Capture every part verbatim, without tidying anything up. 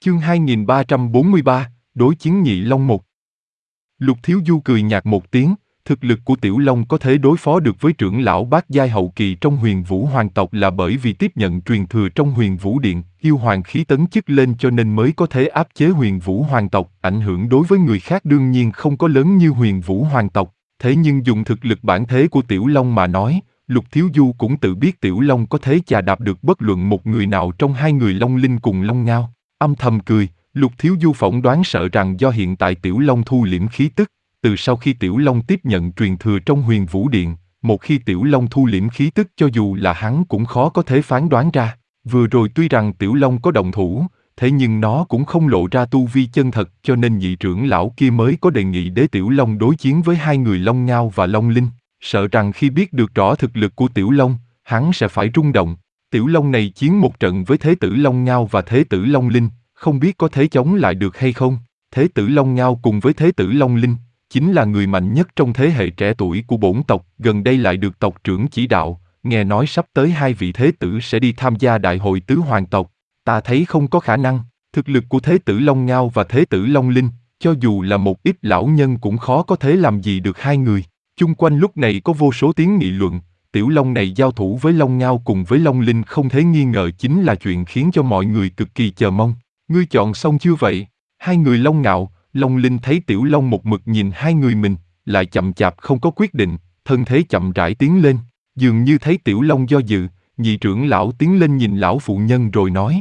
Chương hai nghìn ba trăm bốn mươi ba, Đối chiến Nhị Long một. Lục Thiếu Du cười nhạt một tiếng, thực lực của Tiểu Long có thể đối phó được với trưởng lão bát giai hậu kỳ trong Huyền Vũ Hoàng tộc là bởi vì tiếp nhận truyền thừa trong Huyền Vũ Điện, yêu hoàng khí tấn chức lên cho nên mới có thể áp chế Huyền Vũ Hoàng tộc, ảnh hưởng đối với người khác đương nhiên không có lớn như Huyền Vũ Hoàng tộc, thế nhưng dùng thực lực bản thế của Tiểu Long mà nói, Lục Thiếu Du cũng tự biết Tiểu Long có thể chà đạp được bất luận một người nào trong hai người Long Linh cùng Long Ngao. Âm thầm cười, Lục Thiếu Du phỏng đoán sợ rằng do hiện tại Tiểu Long thu liễm khí tức, từ sau khi Tiểu Long tiếp nhận truyền thừa trong Huyền Vũ Điện, một khi Tiểu Long thu liễm khí tức cho dù là hắn cũng khó có thể phán đoán ra. Vừa rồi tuy rằng Tiểu Long có động thủ, thế nhưng nó cũng không lộ ra tu vi chân thật cho nên nhị trưởng lão kia mới có đề nghị để Tiểu Long đối chiến với hai người Long Ngao và Long Linh, sợ rằng khi biết được rõ thực lực của Tiểu Long, hắn sẽ phải rung động. Tiểu Long này chiến một trận với Thế tử Long Ngao và Thế tử Long Linh, không biết có thể chống lại được hay không. Thế tử Long Ngao cùng với Thế tử Long Linh, chính là người mạnh nhất trong thế hệ trẻ tuổi của bổn tộc, gần đây lại được tộc trưởng chỉ đạo, nghe nói sắp tới hai vị thế tử sẽ đi tham gia đại hội tứ hoàng tộc. Ta thấy không có khả năng, thực lực của Thế tử Long Ngao và Thế tử Long Linh, cho dù là một ít lão nhân cũng khó có thể làm gì được hai người. Chung quanh lúc này có vô số tiếng nghị luận, Tiểu Long này giao thủ với Long Ngao cùng với Long Linh không thể nghi ngờ chính là chuyện khiến cho mọi người cực kỳ chờ mong. Ngươi chọn xong chưa vậy? Hai người Long Ngạo, Long Linh thấy Tiểu Long một mực nhìn hai người mình, lại chậm chạp không có quyết định, thân thế chậm rãi tiến lên, dường như thấy Tiểu Long do dự, nhị trưởng lão tiến lên nhìn lão phụ nhân rồi nói.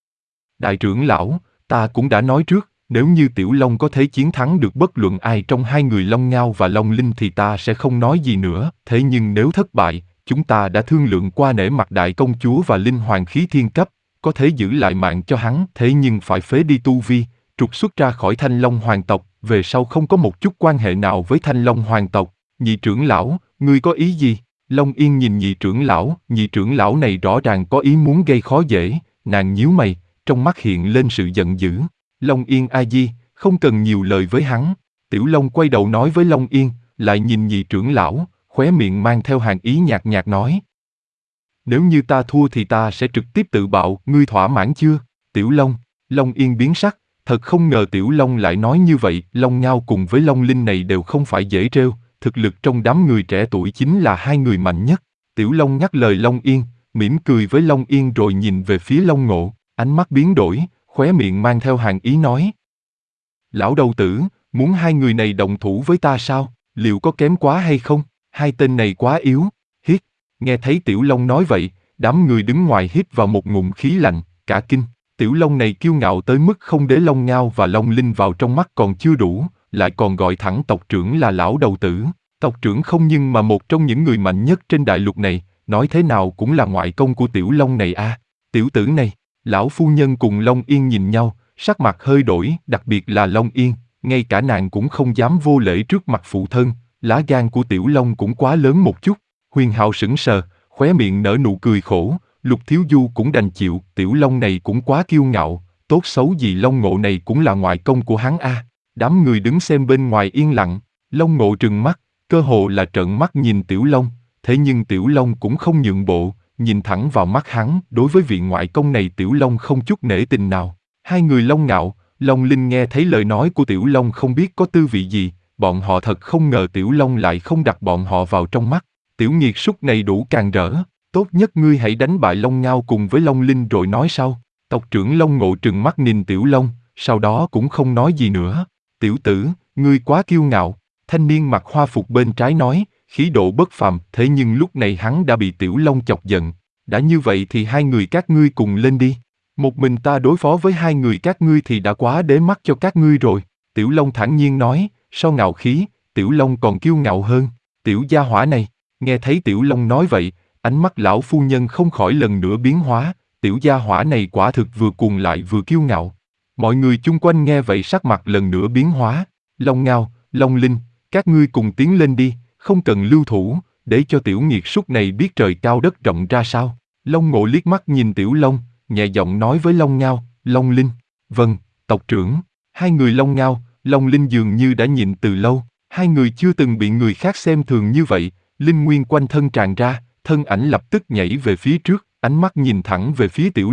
Đại trưởng lão, ta cũng đã nói trước, nếu như Tiểu Long có thể chiến thắng được bất luận ai trong hai người Long Ngao và Long Linh thì ta sẽ không nói gì nữa, thế nhưng nếu thất bại, chúng ta đã thương lượng qua nể mặt đại công chúa và linh hoàng khí thiên cấp, có thể giữ lại mạng cho hắn, thế nhưng phải phế đi tu vi, trục xuất ra khỏi Thanh Long hoàng tộc, về sau không có một chút quan hệ nào với Thanh Long hoàng tộc. Nhị trưởng lão, ngươi có ý gì? Long Yên nhìn nhị trưởng lão, nhị trưởng lão này rõ ràng có ý muốn gây khó dễ, nàng nhíu mày, trong mắt hiện lên sự giận dữ. Long Yên a di, không cần nhiều lời với hắn. Tiểu Long quay đầu nói với Long Yên, lại nhìn nhị trưởng lão, khóe miệng mang theo hàn ý nhạt nhạt nói. Nếu như ta thua thì ta sẽ trực tiếp tự bạo, ngươi thỏa mãn chưa? Tiểu Long, Long Yên biến sắc, thật không ngờ Tiểu Long lại nói như vậy. Long Ngao cùng với Long Linh này đều không phải dễ trêu, thực lực trong đám người trẻ tuổi chính là hai người mạnh nhất. Tiểu Long nhắc lời Long Yên, mỉm cười với Long Yên rồi nhìn về phía Long Ngộ, ánh mắt biến đổi, khóe miệng mang theo hàn ý nói. Lão đầu tử, muốn hai người này động thủ với ta sao? Liệu có kém quá hay không? Hai tên này quá yếu. Hít, nghe thấy Tiểu Long nói vậy, đám người đứng ngoài hít vào một ngụm khí lạnh, cả kinh. Tiểu Long này kiêu ngạo tới mức không để Long Ngao và Long Linh vào trong mắt còn chưa đủ, lại còn gọi thẳng tộc trưởng là lão đầu tử. Tộc trưởng không nhưng mà một trong những người mạnh nhất trên đại lục này, nói thế nào cũng là ngoại công của Tiểu Long này a. À. Tiểu tử này, lão phu nhân cùng Long Yên nhìn nhau, sắc mặt hơi đổi, đặc biệt là Long Yên, ngay cả nàng cũng không dám vô lễ trước mặt phụ thân, lá gan của Tiểu Long cũng quá lớn một chút. Huyền Hạo sững sờ, khóe miệng nở nụ cười khổ, Lục Thiếu Du cũng đành chịu, Tiểu Long này cũng quá kiêu ngạo, tốt xấu gì Long Ngộ này cũng là ngoại công của hắn a. À. Đám người đứng xem bên ngoài yên lặng, Long Ngộ trừng mắt, cơ hồ là trợn mắt nhìn Tiểu Long, thế nhưng Tiểu Long cũng không nhượng bộ, nhìn thẳng vào mắt hắn, đối với vị ngoại công này Tiểu Long không chút nể tình nào. Hai người Long Ngạo, Long Linh nghe thấy lời nói của Tiểu Long không biết có tư vị gì, bọn họ thật không ngờ Tiểu Long lại không đặt bọn họ vào trong mắt. Tiểu nghiệt súc này đủ càng rỡ, tốt nhất ngươi hãy đánh bại Long Ngao cùng với Long Linh rồi nói sau. Tộc trưởng Long Ngộ trừng mắt nhìn Tiểu Long, sau đó cũng không nói gì nữa. Tiểu tử, ngươi quá kiêu ngạo, thanh niên mặc hoa phục bên trái nói, khí độ bất phàm, thế nhưng lúc này hắn đã bị Tiểu Long chọc giận. Đã như vậy thì hai người các ngươi cùng lên đi. Một mình ta đối phó với hai người các ngươi thì đã quá đế mắt cho các ngươi rồi. Tiểu Long thản nhiên nói, so ngạo khí, Tiểu Long còn kiêu ngạo hơn. Tiểu gia hỏa này, nghe thấy Tiểu Long nói vậy, ánh mắt lão phu nhân không khỏi lần nữa biến hóa, Tiểu gia hỏa này quả thực vừa cuồng lại vừa kiêu ngạo. Mọi người chung quanh nghe vậy sắc mặt lần nữa biến hóa. Long Ngao, Long Linh, các ngươi cùng tiến lên đi, không cần lưu thủ, để cho tiểu nghiệt súc này biết trời cao đất rộng ra sao. Long Ngộ liếc mắt nhìn Tiểu Long, nhẹ giọng nói với Long Ngao, Long Linh, vâng, tộc trưởng. Hai người Long Ngao, Long Linh dường như đã nhịn từ lâu, hai người chưa từng bị người khác xem thường như vậy, linh nguyên quanh thân tràn ra, thân ảnh lập tức nhảy về phía trước, ánh mắt nhìn thẳng về phía Tiểu Long,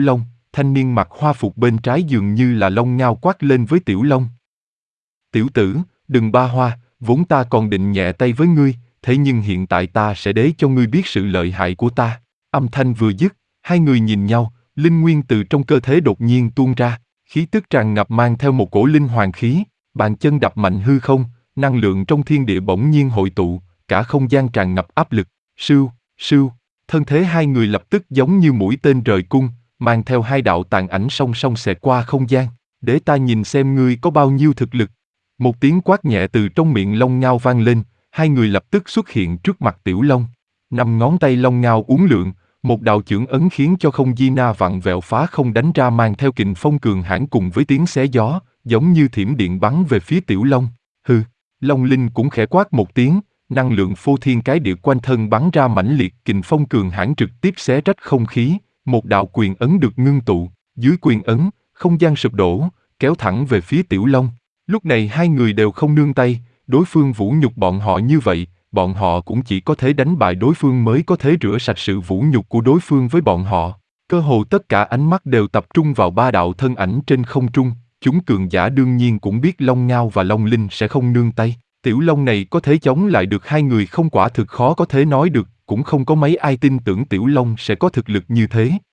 thanh niên mặc hoa phục bên trái dường như là Long Ngao quát lên với Tiểu Long. Tiểu tử, đừng ba hoa, vốn ta còn định nhẹ tay với ngươi, thế nhưng hiện tại ta sẽ để cho ngươi biết sự lợi hại của ta. Âm thanh vừa dứt, hai người nhìn nhau, linh nguyên từ trong cơ thể đột nhiên tuôn ra, khí tức tràn ngập mang theo một cổ linh hoàng khí, bàn chân đập mạnh hư không, năng lượng trong thiên địa bỗng nhiên hội tụ, cả không gian tràn ngập áp lực, sưu, sưu, thân thế hai người lập tức giống như mũi tên rời cung, mang theo hai đạo tàn ảnh song song xẹt qua không gian, để ta nhìn xem ngươi có bao nhiêu thực lực. Một tiếng quát nhẹ từ trong miệng Long Ngao vang lên, hai người lập tức xuất hiện trước mặt Tiểu Long. Năm ngón tay Long Ngao uốn lượn, một đạo chưởng ấn khiến cho không di na vặn vẹo phá không đánh ra mang theo kình phong cường hãn cùng với tiếng xé gió, giống như thiểm điện bắn về phía Tiểu Long. Hừ, Long Linh cũng khẽ quát một tiếng, năng lượng phô thiên cái địa quanh thân bắn ra mãnh liệt kình phong cường hãn trực tiếp xé rách không khí, một đạo quyền ấn được ngưng tụ, dưới quyền ấn, không gian sụp đổ, kéo thẳng về phía Tiểu Long. Lúc này hai người đều không nương tay, đối phương vũ nhục bọn họ như vậy, bọn họ cũng chỉ có thể đánh bại đối phương mới có thể rửa sạch sự vũ nhục của đối phương với bọn họ. Cơ hồ tất cả ánh mắt đều tập trung vào ba đạo thân ảnh trên không trung, chúng cường giả đương nhiên cũng biết Long Ngao và Long Linh sẽ không nương tay. Tiểu Long này có thể chống lại được hai người không quả thực khó có thể nói được, cũng không có mấy ai tin tưởng Tiểu Long sẽ có thực lực như thế.